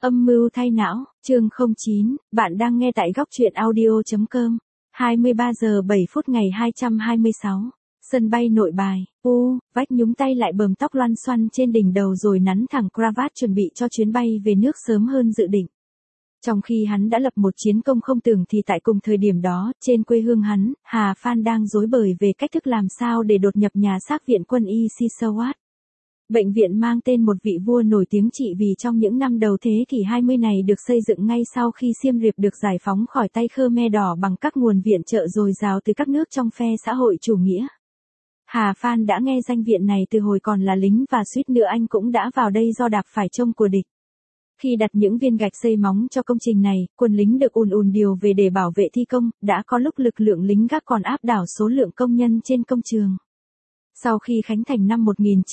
Âm mưu thay não, chương 09, bạn đang nghe tại góc truyện audio.com. 23 giờ 7 phút ngày 226. Sân bay Nội Bài, vách nhúng tay lại bờm tóc loăn xoăn trên đỉnh đầu rồi nắn thẳng cravat chuẩn bị cho chuyến bay về nước sớm hơn dự định. Trong khi hắn đã lập một chiến công không tưởng thì tại cùng thời điểm đó, trên quê hương hắn, Hà Phan đang rối bời về cách thức làm sao để đột nhập nhà xác viện quân Y Sisawat. Bệnh viện mang tên một vị vua nổi tiếng trị vì trong những năm đầu thế kỷ 20 này được xây dựng ngay sau khi Siem Reap được giải phóng khỏi tay Khmer Đỏ bằng các nguồn viện trợ dồi dào từ các nước trong phe xã hội chủ nghĩa. Hà Phan đã nghe danh viện này từ hồi còn là lính và suýt nữa anh cũng đã vào đây do đạp phải trông của địch. Khi đặt những viên gạch xây móng cho công trình này, quân lính được ùn điều về để bảo vệ thi công, đã có lúc lực lượng lính gác còn áp đảo số lượng công nhân trên công trường. Sau khi khánh thành năm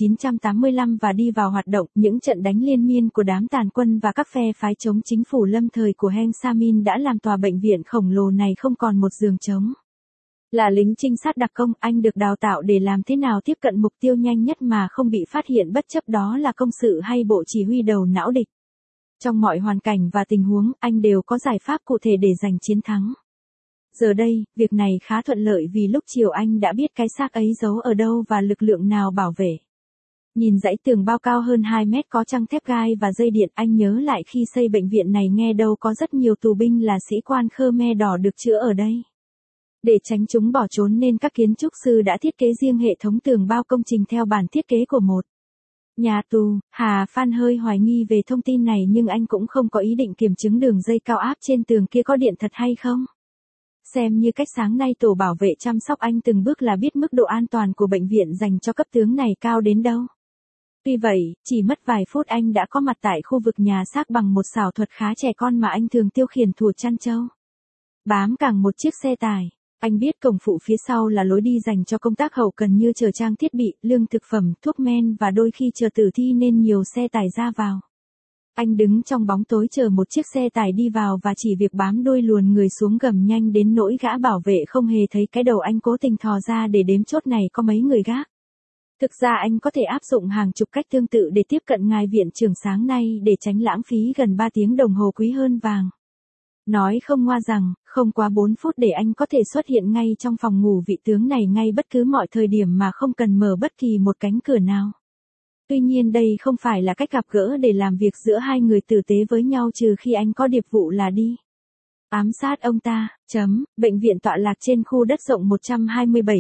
1985 và đi vào hoạt động, những trận đánh liên miên của đám tàn quân và các phe phái chống chính phủ lâm thời của Heng Samrin đã làm tòa bệnh viện khổng lồ này không còn một giường trống. Là lính trinh sát đặc công, anh được đào tạo để làm thế nào tiếp cận mục tiêu nhanh nhất mà không bị phát hiện bất chấp đó là công sự hay bộ chỉ huy đầu não địch. Trong mọi hoàn cảnh và tình huống, anh đều có giải pháp cụ thể để giành chiến thắng. Giờ đây, việc này khá thuận lợi vì lúc chiều anh đã biết cái xác ấy giấu ở đâu và lực lượng nào bảo vệ. Nhìn dãy tường bao cao hơn 2 mét có trăng thép gai và dây điện, anh nhớ lại khi xây bệnh viện này nghe đâu có rất nhiều tù binh là sĩ quan Khmer Đỏ được chữa ở đây. Để tránh chúng bỏ trốn nên các kiến trúc sư đã thiết kế riêng hệ thống tường bao công trình theo bản thiết kế của một nhà tù. Hà Phan hơi hoài nghi về thông tin này nhưng anh cũng không có ý định kiểm chứng đường dây cao áp trên tường kia có điện thật hay không. Xem như cách sáng nay tổ bảo vệ chăm sóc anh từng bước là biết mức độ an toàn của bệnh viện dành cho cấp tướng này cao đến đâu. Tuy vậy, chỉ mất vài phút anh đã có mặt tại khu vực nhà xác bằng một xảo thuật khá trẻ con mà anh thường tiêu khiển thủa chăn trâu. Bám cẳng một chiếc xe tải. Anh biết cổng phụ phía sau là lối đi dành cho công tác hậu cần như chở trang thiết bị, lương thực phẩm, thuốc men và đôi khi chờ tử thi nên nhiều xe tải ra vào. Anh đứng trong bóng tối chờ một chiếc xe tải đi vào và chỉ việc bám đuôi luồn người xuống gầm nhanh đến nỗi gã bảo vệ không hề thấy cái đầu anh cố tình thò ra để đếm chốt này có mấy người gác. Thực ra anh có thể áp dụng hàng chục cách tương tự để tiếp cận ngài viện trưởng sáng nay để tránh lãng phí gần 3 tiếng đồng hồ quý hơn vàng. Nói không ngoa rằng, không quá 4 phút để anh có thể xuất hiện ngay trong phòng ngủ vị tướng này ngay bất cứ mọi thời điểm mà không cần mở bất kỳ một cánh cửa nào. Tuy nhiên đây không phải là cách gặp gỡ để làm việc giữa hai người tử tế với nhau trừ khi anh có điệp vụ là đi ám sát ông ta. Bệnh viện tọa lạc trên khu đất rộng 127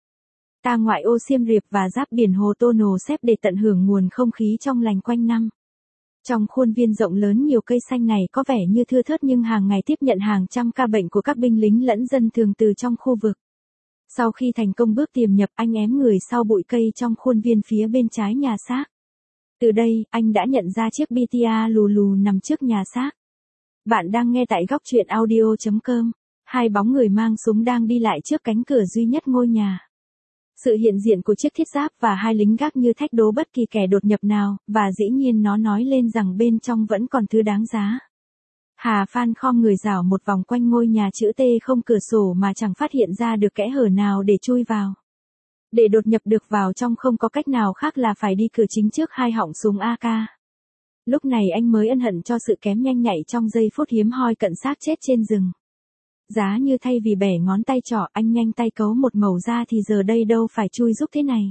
ha ngoại ô Siem Reap và giáp biển Hồ Tonle Sap để tận hưởng nguồn không khí trong lành quanh năm. Trong khuôn viên rộng lớn nhiều cây xanh này có vẻ như thưa thớt nhưng hàng ngày tiếp nhận hàng trăm ca bệnh của các binh lính lẫn dân thường từ trong khu vực. Sau khi thành công bước tiềm nhập, anh ém người sau bụi cây trong khuôn viên phía bên trái nhà xác. Từ đây, anh đã nhận ra chiếc BTA lù lù nằm trước nhà xác. Bạn đang nghe tại góc truyện audio.com. Hai bóng người mang súng đang đi lại trước cánh cửa duy nhất ngôi nhà. Sự hiện diện của chiếc thiết giáp và hai lính gác như thách đố bất kỳ kẻ đột nhập nào, và dĩ nhiên nó nói lên rằng bên trong vẫn còn thứ đáng giá. Hà Phan khom người rảo một vòng quanh ngôi nhà chữ T không cửa sổ mà chẳng phát hiện ra được kẽ hở nào để chui vào. Để đột nhập được vào trong không có cách nào khác là phải đi cửa chính trước hai họng súng AK. Lúc này anh mới ân hận cho sự kém nhanh nhạy trong giây phút hiếm hoi cận xác chết trên rừng. Giá như thay vì bẻ ngón tay trỏ anh nhanh tay cấu một mẩu ra thì giờ đây đâu phải chui giúp thế này.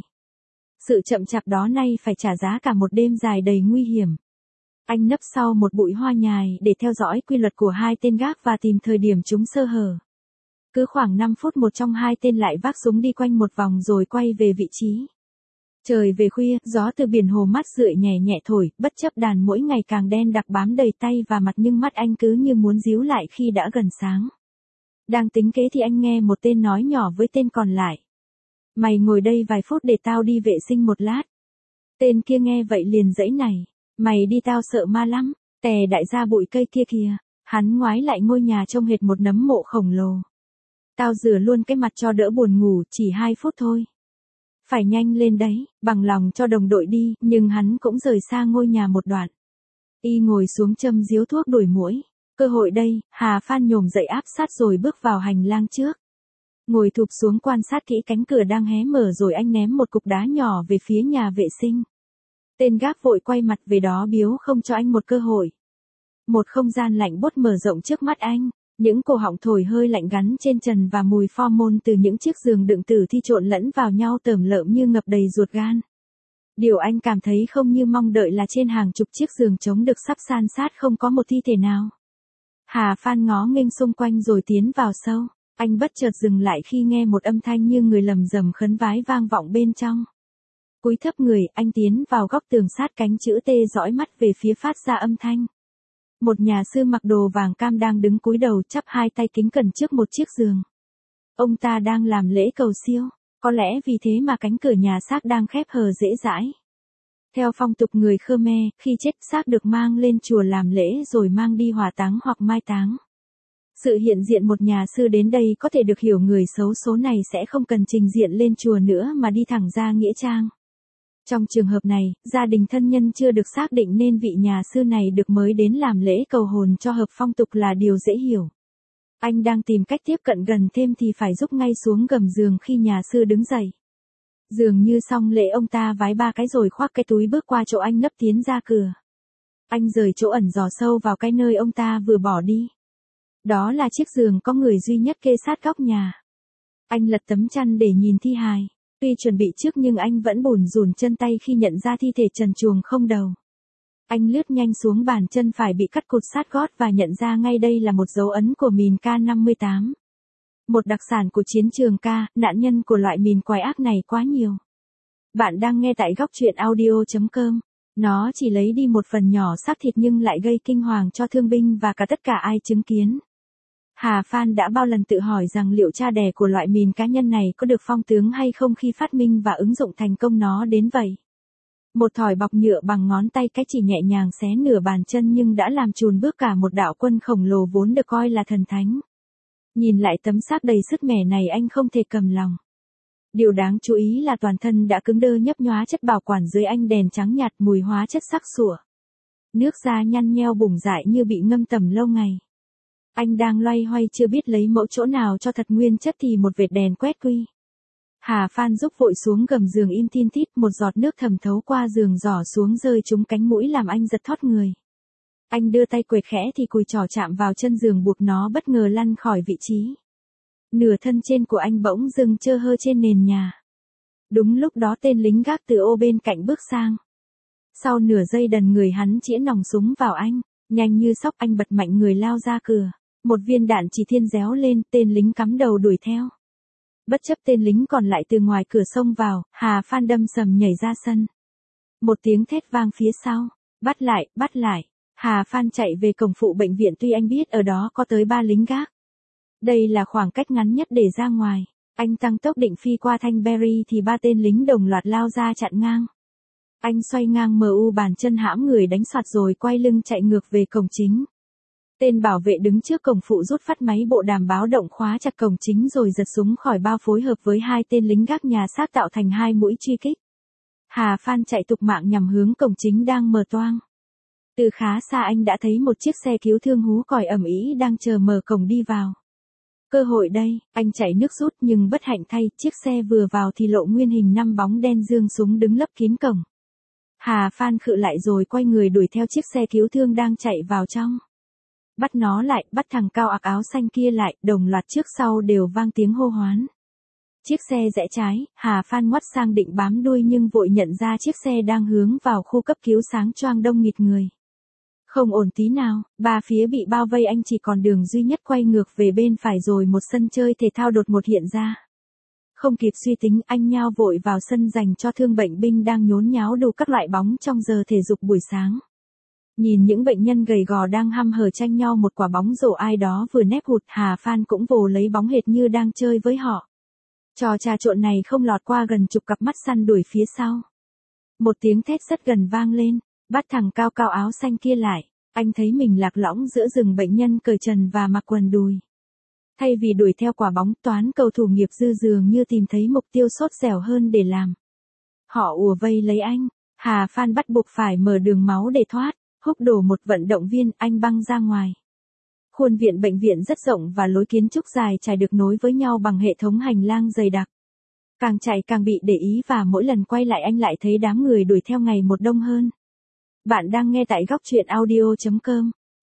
Sự chậm chạp đó nay phải trả giá cả một đêm dài đầy nguy hiểm. Anh nấp sau một bụi hoa nhài để theo dõi quy luật của hai tên gác và tìm thời điểm chúng sơ hở. Cứ khoảng 5 phút một trong hai tên lại vác súng đi quanh một vòng rồi quay về vị trí. Trời về khuya, gió từ biển hồ mát rượi nhẹ nhẹ thổi, bất chấp đàn muỗi ngày càng đen đặc bám đầy tay và mặt nhưng mắt anh cứ như muốn díu lại khi đã gần sáng. Đang tính kế thì anh nghe một tên nói nhỏ với tên còn lại. Mày ngồi đây vài phút để tao đi vệ sinh một lát. Tên kia nghe vậy liền giãy này. Mày đi tao sợ ma lắm, tè đại gia bụi cây kia kìa. Hắn ngoái lại ngôi nhà trông hệt một nấm mộ khổng lồ. Tao rửa luôn cái mặt cho đỡ buồn ngủ, chỉ 2 phút thôi. Phải nhanh lên đấy, bằng lòng cho đồng đội đi, nhưng hắn cũng rời xa ngôi nhà một đoạn. Y ngồi xuống châm điếu thuốc đuổi muỗi. Cơ hội đây, Hà Phan nhổm dậy áp sát rồi bước vào hành lang trước. Ngồi thụp xuống quan sát kỹ cánh cửa đang hé mở rồi anh ném một cục đá nhỏ về phía nhà vệ sinh. Tên gác vội quay mặt về đó biếu không cho anh một cơ hội. Một không gian lạnh buốt mở rộng trước mắt anh, những cổ họng thổi hơi lạnh gắn trên trần và mùi pho môn từ những chiếc giường đựng tử thi trộn lẫn vào nhau tởm lợm như ngập đầy ruột gan. Điều anh cảm thấy không như mong đợi là trên hàng chục chiếc giường trống được sắp san sát không có một thi thể nào. Hà Phan ngó nghênh xung quanh rồi tiến vào sâu. Anh bất chợt dừng lại khi nghe một âm thanh như người lầm rầm khấn vái vang vọng bên trong. Cúi thấp người, anh tiến vào góc tường sát cánh chữ T dõi mắt về phía phát ra âm thanh. Một nhà sư mặc đồ vàng cam đang đứng cúi đầu chắp hai tay kính cẩn trước một chiếc giường. Ông ta đang làm lễ cầu siêu, có lẽ vì thế mà cánh cửa nhà xác đang khép hờ dễ dãi. Theo phong tục người Khmer, khi chết xác được mang lên chùa làm lễ rồi mang đi hỏa táng hoặc mai táng. Sự hiện diện một nhà sư đến đây có thể được hiểu người xấu số này sẽ không cần trình diện lên chùa nữa mà đi thẳng ra nghĩa trang. Trong trường hợp này, gia đình thân nhân chưa được xác định nên vị nhà sư này được mới đến làm lễ cầu hồn cho hợp phong tục là điều dễ hiểu. Anh đang tìm cách tiếp cận gần thêm thì phải rúc ngay xuống gầm giường khi nhà sư đứng dậy. Dường như xong lễ ông ta vái ba cái rồi khoác cái túi bước qua chỗ anh nấp tiến ra cửa. Anh rời chỗ ẩn dò sâu vào cái nơi ông ta vừa bỏ đi. Đó là chiếc giường có người duy nhất kê sát góc nhà. Anh lật tấm chăn để nhìn thi hài. Tuy chuẩn bị trước nhưng anh vẫn bủn rủn chân tay khi nhận ra thi thể trần truồng không đầu. Anh lướt nhanh xuống bàn chân phải bị cắt cụt sát gót và nhận ra ngay đây là một dấu ấn của mìn K58. Một đặc sản của chiến trường K, nạn nhân của loại mìn quái ác này quá nhiều. Bạn đang nghe tại góc truyện audio.com. Nó chỉ lấy đi một phần nhỏ xác thịt nhưng lại gây kinh hoàng cho thương binh và cả tất cả ai chứng kiến. Hà Phan đã bao lần tự hỏi rằng liệu cha đẻ của loại mìn cá nhân này có được phong tướng hay không khi phát minh và ứng dụng thành công nó đến vậy. Một thỏi bọc nhựa bằng ngón tay cái chỉ nhẹ nhàng xé nửa bàn chân nhưng đã làm chùn bước cả một đạo quân khổng lồ vốn được coi là thần thánh. Nhìn lại tấm xác đầy sứt mẻ này anh không thể cầm lòng. Điều đáng chú ý là toàn thân đã cứng đơ nhấp nhóa chất bảo quản dưới ánh đèn trắng nhạt mùi hóa chất sắc sủa. Nước da nhăn nheo bùng dại như bị ngâm tầm lâu ngày. Anh đang loay hoay chưa biết lấy mẫu chỗ nào cho thật nguyên chất thì một vệt đèn quét quy. Hà Phan rúc vội xuống gầm giường im tin tít, một giọt nước thẩm thấu qua giường giỏ xuống rơi trúng cánh mũi làm anh giật thót người. Anh đưa tay quệt khẽ thì cùi trỏ chạm vào chân giường buộc nó bất ngờ lăn khỏi vị trí. Nửa thân trên của anh bỗng dưng trơ hơ trên nền nhà. Đúng lúc đó tên lính gác từ ô bên cạnh bước sang. Sau nửa giây đần người hắn chĩa nòng súng vào anh, nhanh như sóc anh bật mạnh người lao ra cửa. Một viên đạn chỉ thiên réo lên, tên lính cắm đầu đuổi theo. Bất chấp tên lính còn lại từ ngoài cửa xông vào, Hà Phan đâm sầm nhảy ra sân. Một tiếng thét vang phía sau. Bắt lại, bắt lại. Hà Phan chạy về cổng phụ bệnh viện tuy anh biết ở đó có tới 3 lính gác. Đây là khoảng cách ngắn nhất để ra ngoài. Anh tăng tốc định phi qua thanh Berry thì 3 tên lính đồng loạt lao ra chặn ngang. Anh xoay ngang MU bàn chân hãm người đánh soạt rồi quay lưng chạy ngược về cổng chính. Tên bảo vệ đứng trước cổng phụ rút phát máy bộ đàm báo động khóa chặt cổng chính rồi giật súng khỏi bao phối hợp với 2 tên lính gác nhà xác tạo thành 2 mũi truy kích. Hà Phan chạy tục mạng nhằm hướng cổng chính đang mở toang. Từ khá xa anh đã thấy một chiếc xe cứu thương hú còi ầm ĩ đang chờ mở cổng đi vào. Cơ hội đây, anh chạy nước rút nhưng bất hạnh thay, chiếc xe vừa vào thì lộ nguyên hình 5 bóng đen giương súng đứng lấp kín cổng. Hà Phan khựng lại rồi quay người đuổi theo chiếc xe cứu thương đang chạy vào trong. Bắt nó lại, bắt thằng cao ặc áo xanh kia lại, đồng loạt trước sau đều vang tiếng hô hoán. Chiếc xe rẽ trái, Hà Phan ngoắt sang định bám đuôi nhưng vội nhận ra chiếc xe đang hướng vào khu cấp cứu sáng choang đông nghịt người. Không ổn tí nào, 3 phía bị bao vây anh chỉ còn đường duy nhất quay ngược về bên phải rồi một sân chơi thể thao đột ngột hiện ra. Không kịp suy tính anh nhao vội vào sân dành cho thương bệnh binh đang nhốn nháo đủ các loại bóng trong giờ thể dục buổi sáng. Nhìn những bệnh nhân gầy gò đang hăm hở tranh nhau một quả bóng rổ ai đó vừa nép hụt, Hà Phan cũng vồ lấy bóng hệt như đang chơi với họ. Trò trà trộn này không lọt qua gần chục cặp mắt săn đuổi phía sau. Một tiếng thét rất gần vang lên, bắt thằng cao cao áo xanh kia lại, anh thấy mình lạc lõng giữa rừng bệnh nhân cởi trần và mặc quần đùi. Thay vì đuổi theo quả bóng, toán cầu thủ nghiệp dư dường như tìm thấy mục tiêu sốt dẻo hơn để làm. Họ ùa vây lấy anh, Hà Phan bắt buộc phải mở đường máu để thoát, húc đổ một vận động viên, anh băng ra ngoài. Khuôn viện bệnh viện rất rộng và lối kiến trúc dài trải được nối với nhau bằng hệ thống hành lang dày đặc. Càng chạy càng bị để ý và mỗi lần quay lại anh lại thấy đám người đuổi theo ngày một đông hơn. Bạn đang nghe tại góc truyện audio.com.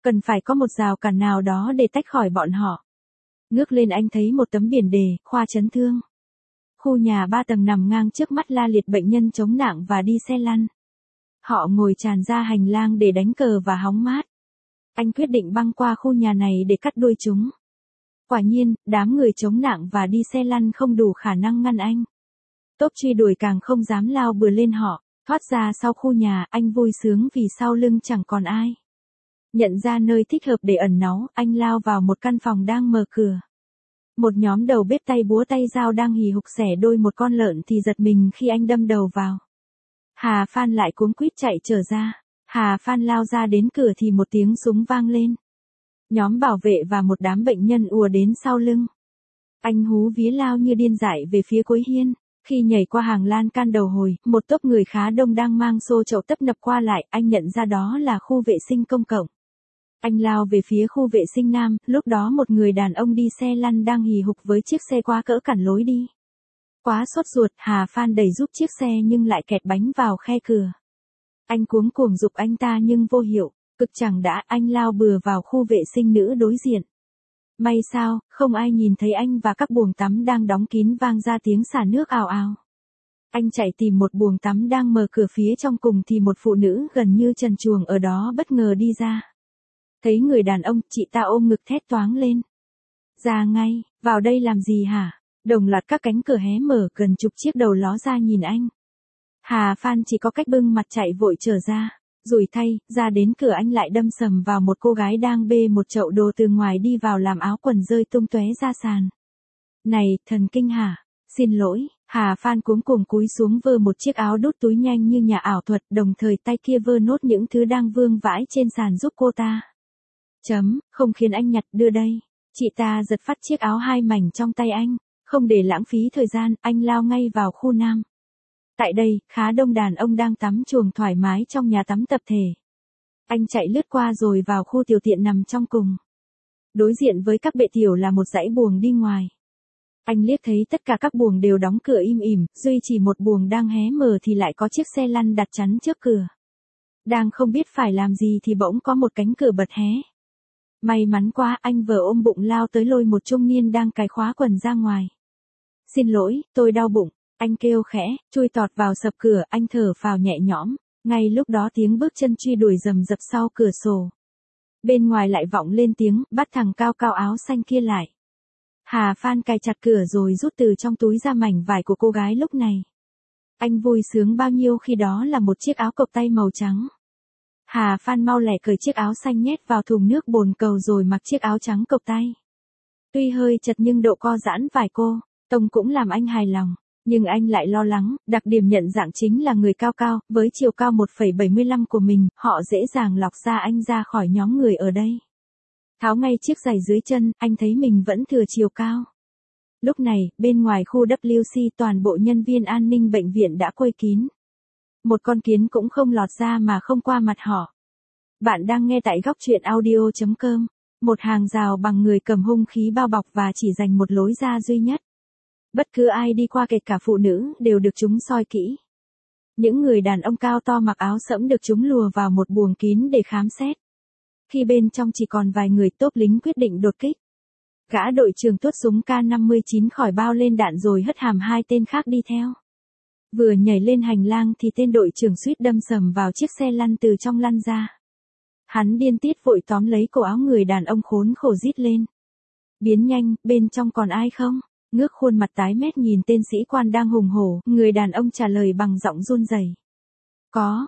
Cần phải có một rào cản nào đó để tách khỏi bọn họ. Ngước lên anh thấy một tấm biển đề, khoa chấn thương. Khu nhà 3 tầng nằm ngang trước mắt la liệt bệnh nhân chống nặng và đi xe lăn. Họ ngồi tràn ra hành lang để đánh cờ và hóng mát. Anh quyết định băng qua khu nhà này để cắt đuôi chúng. Quả nhiên, đám người chống nặng và đi xe lăn không đủ khả năng ngăn anh. Tốp truy đuổi càng không dám lao bừa lên họ. Thoát ra sau khu nhà, anh vui sướng vì sau lưng chẳng còn ai. Nhận ra nơi thích hợp để ẩn náu, anh lao vào một căn phòng đang mở cửa. Một nhóm đầu bếp tay búa tay dao đang hì hục xẻ đôi một con lợn thì giật mình khi anh đâm đầu vào. Hà Phan lại cuống quýt chạy trở ra. Hà Phan lao ra đến cửa thì một tiếng súng vang lên. Nhóm bảo vệ và một đám bệnh nhân ùa đến sau lưng. Anh hú vía lao như điên dại về phía cuối hiên. Khi nhảy qua hàng lan can đầu hồi, một tốp người khá đông đang mang xô chậu tấp nập qua lại, anh nhận ra đó là khu vệ sinh công cộng. Anh lao về phía khu vệ sinh nam, lúc đó một người đàn ông đi xe lăn đang hì hục với chiếc xe quá cỡ cản lối đi. Quá sốt ruột, Hà Phan đẩy giúp chiếc xe nhưng lại kẹt bánh vào khe cửa. Anh cuống cuồng giục anh ta nhưng vô hiệu, cực chẳng đã, anh lao bừa vào khu vệ sinh nữ đối diện. May sao, không ai nhìn thấy anh và các buồng tắm đang đóng kín vang ra tiếng xả nước ào ào. Anh chạy tìm một buồng tắm đang mở cửa phía trong cùng thì một phụ nữ gần như trần truồng ở đó bất ngờ đi ra. Thấy người đàn ông, chị ta ôm ngực thét toáng lên. Ra ngay, vào đây làm gì hả? Đồng loạt các cánh cửa hé mở, gần chục chiếc đầu ló ra nhìn anh. Hà Phan chỉ có cách bưng mặt chạy vội trở ra. Rủi thay, ra đến cửa anh lại đâm sầm vào một cô gái đang bê một chậu đồ từ ngoài đi vào làm áo quần rơi tung tóe ra sàn. Này, thần kinh hả? Xin lỗi, Hà Phan cuống cuồng cúi xuống vơ một chiếc áo đút túi nhanh như nhà ảo thuật, đồng thời tay kia vơ nốt những thứ đang vương vãi trên sàn giúp cô ta. Không khiến anh nhặt, đưa đây. Chị ta giật phát chiếc áo hai mảnh trong tay anh, không để lãng phí thời gian, anh lao ngay vào khu nam. Tại đây, khá đông đàn ông đang tắm chuồng thoải mái trong nhà tắm tập thể. Anh chạy lướt qua rồi vào khu tiểu tiện nằm trong cùng. Đối diện với các bệ tiểu là một dãy buồng đi ngoài. Anh liếc thấy tất cả các buồng đều đóng cửa im ỉm, duy chỉ một buồng đang hé mở thì lại có chiếc xe lăn đặt chắn trước cửa. Đang không biết phải làm gì thì bỗng có một cánh cửa bật hé. May mắn quá, anh vừa ôm bụng lao tới lôi một trung niên đang cài khóa quần ra ngoài. Xin lỗi, tôi đau bụng. Anh kêu khẽ, chui tọt vào sập cửa, anh thở phào nhẹ nhõm. Ngay lúc đó tiếng bước chân truy đuổi rầm rập sau cửa sổ. Bên ngoài lại vọng lên tiếng, bắt thằng cao cao áo xanh kia lại. Hà Phan cài chặt cửa rồi rút từ trong túi ra mảnh vải của cô gái lúc này. Anh vui sướng bao nhiêu khi đó là một chiếc áo cộc tay màu trắng. Hà Phan mau lẹ cởi chiếc áo xanh nhét vào thùng nước bồn cầu rồi mặc chiếc áo trắng cộc tay. Tuy hơi chật nhưng độ co giãn vải cô, tông cũng làm anh hài lòng. Nhưng anh lại lo lắng, đặc điểm nhận dạng chính là người cao cao, với chiều cao 1,75 của mình, họ dễ dàng lọc ra anh ra khỏi nhóm người ở đây. Tháo ngay chiếc giày dưới chân, anh thấy mình vẫn thừa chiều cao. Lúc này, bên ngoài khu WC toàn bộ nhân viên an ninh bệnh viện đã quây kín. Một con kiến cũng không lọt ra mà không qua mặt họ. Bạn đang nghe tại góc truyện audio.com, một hàng rào bằng người cầm hung khí bao bọc và chỉ dành một lối ra duy nhất. Bất cứ ai đi qua kể cả phụ nữ đều được chúng soi kỹ. Những người đàn ông cao to mặc áo sẫm được chúng lùa vào một buồng kín để khám xét. Khi bên trong chỉ còn vài người, tốp lính quyết định đột kích. Gã đội trưởng tuốt súng K59 khỏi bao lên đạn rồi hất hàm hai tên khác đi theo. Vừa nhảy lên hành lang thì tên đội trưởng suýt đâm sầm vào chiếc xe lăn từ trong lăn ra. Hắn điên tiết vội tóm lấy cổ áo người đàn ông khốn khổ rít lên. Biến nhanh, bên trong còn ai không? Ngước khuôn mặt tái mét nhìn tên sĩ quan đang hùng hổ, người đàn ông trả lời bằng giọng run rẩy. Có,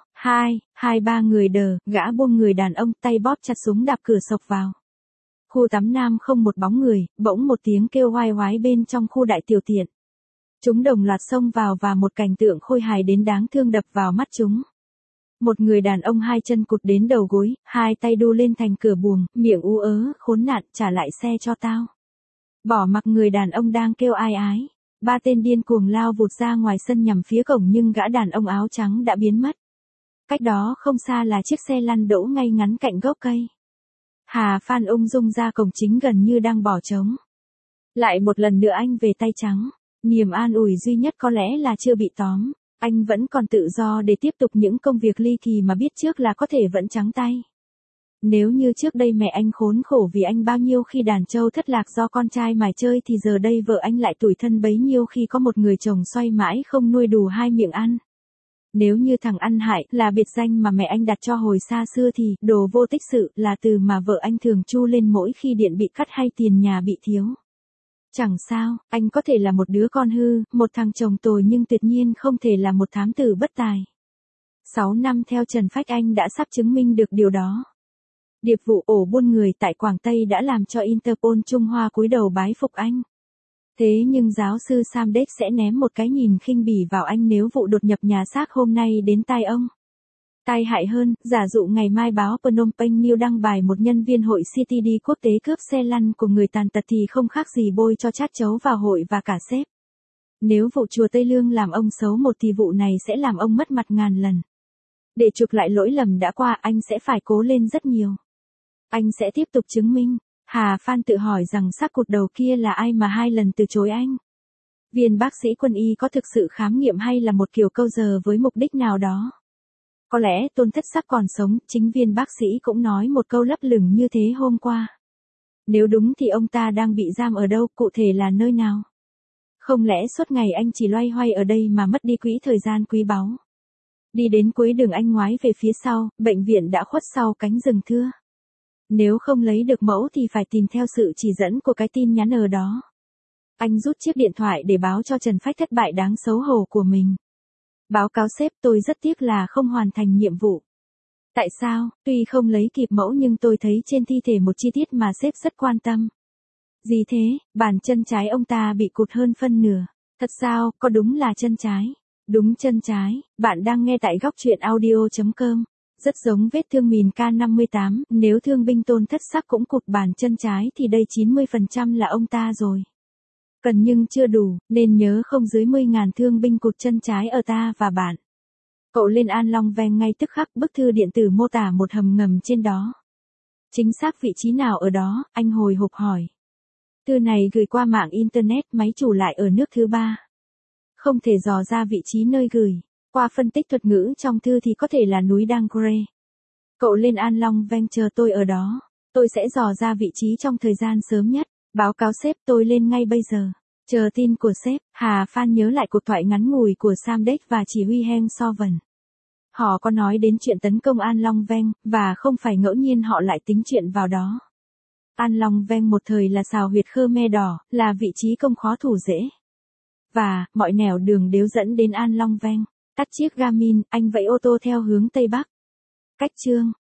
ba người đờ, gã buông người đàn ông, tay bóp chặt súng đạp cửa sộc vào. Khu tắm nam không một bóng người, bỗng một tiếng kêu oai oái bên trong khu đại tiểu tiện. Chúng đồng loạt xông vào và một cảnh tượng khôi hài đến đáng thương đập vào mắt chúng. Một người đàn ông hai chân cụt đến đầu gối, hai tay đu lên thành cửa buồng, miệng ú ớ, khốn nạn, trả lại xe cho tao. Bỏ mặc người đàn ông đang kêu ai ái. Ba tên điên cuồng lao vụt ra ngoài sân nhằm phía cổng nhưng gã đàn ông áo trắng đã biến mất. Cách đó không xa là chiếc xe lăn đỗ ngay ngắn cạnh gốc cây. Hà Phan ung dung ra cổng chính gần như đang bỏ trống. Lại một lần nữa anh về tay trắng. Niềm an ủi duy nhất có lẽ là chưa bị tóm. Anh vẫn còn tự do để tiếp tục những công việc ly kỳ mà biết trước là có thể vẫn trắng tay. Nếu như trước đây mẹ anh khốn khổ vì anh bao nhiêu khi đàn trâu thất lạc do con trai mải chơi thì giờ đây vợ anh lại tủi thân bấy nhiêu khi có một người chồng xoay mãi không nuôi đủ hai miệng ăn. Nếu như thằng ăn hại là biệt danh mà mẹ anh đặt cho hồi xa xưa thì đồ vô tích sự là từ mà vợ anh thường chu lên mỗi khi điện bị cắt hay tiền nhà bị thiếu. Chẳng sao, anh có thể là một đứa con hư, một thằng chồng tồi nhưng tuyệt nhiên không thể là một thám tử bất tài. 6 năm theo Trần Phách Anh đã sắp chứng minh được điều đó. Điệp vụ ổ buôn người tại Quảng Tây đã làm cho Interpol Trung Hoa cúi đầu bái phục anh. Thế nhưng giáo sư Samdech sẽ ném một cái nhìn khinh bỉ vào anh nếu vụ đột nhập nhà xác hôm nay đến tai ông. Tai hại hơn, giả dụ ngày mai báo Phnom Penh News đăng bài một nhân viên hội CTD quốc tế cướp xe lăn của người tàn tật thì không khác gì bôi cho chát chấu vào hội và cả sếp. Nếu vụ chùa Tây Lương làm ông xấu một thì vụ này sẽ làm ông mất mặt ngàn lần. Để chuộc lại lỗi lầm đã qua anh sẽ phải cố lên rất nhiều. Anh sẽ tiếp tục chứng minh. Hà Phan tự hỏi rằng xác cụt đầu kia là ai mà 2 lần từ chối anh. Viên bác sĩ quân y có thực sự khám nghiệm hay là một kiểu câu giờ với mục đích nào đó? Có lẽ Tôn Thất Sắc còn sống, chính viên bác sĩ cũng nói một câu lấp lửng như thế hôm qua. Nếu đúng thì ông ta đang bị giam ở đâu, cụ thể là nơi nào? Không lẽ suốt ngày anh chỉ loay hoay ở đây mà mất đi quỹ thời gian quý báu? Đi đến cuối đường anh ngoái về phía sau, bệnh viện đã khuất sau cánh rừng thưa. Nếu không lấy được mẫu thì phải tìm theo sự chỉ dẫn của cái tin nhắn ở đó. Anh rút chiếc điện thoại để báo cho Trần Phách thất bại đáng xấu hổ của mình. Báo cáo sếp, tôi rất tiếc là không hoàn thành nhiệm vụ. Tại sao? Tuy không lấy kịp mẫu nhưng tôi thấy trên thi thể một chi tiết mà sếp rất quan tâm. Gì thế? Bàn chân trái ông ta bị cụt hơn phân nửa. Thật sao? Có đúng là chân trái? Đúng chân trái. Bạn đang nghe tại góc truyện audio.com. Rất giống vết thương mìn K58, nếu thương binh Tôn Thất Sắc cũng cụt bàn chân trái thì đây 90% là ông ta rồi. Cần nhưng chưa đủ, nên nhớ không dưới 10.000 thương binh cụt chân trái ở ta và bạn. Cậu lên An Long Veng ngay tức khắc, bức thư điện tử mô tả một hầm ngầm trên đó. Chính xác vị trí nào ở đó, anh hồi hộp hỏi. Thư này gửi qua mạng Internet, máy chủ lại ở nước thứ ba. Không thể dò ra vị trí nơi gửi. Qua phân tích thuật ngữ trong thư thì có thể là núi Dangre. Cậu lên An Long Veng chờ tôi ở đó. Tôi sẽ dò ra vị trí trong thời gian sớm nhất. Báo cáo sếp, tôi lên ngay bây giờ. Chờ tin của sếp. Hà Phan nhớ lại cuộc thoại ngắn ngủi của Samdech và chỉ huy Heng Soven. Họ có nói đến chuyện tấn công An Long Veng, và không phải ngẫu nhiên họ lại tính chuyện vào đó. An Long Veng một thời là sào huyệt Khmer đỏ, là vị trí công khó thủ dễ. Và, mọi nẻo đường đều dẫn đến An Long Veng. Tắt chiếc Garmin, anh vẫy ô tô theo hướng Tây Bắc. Cách chương.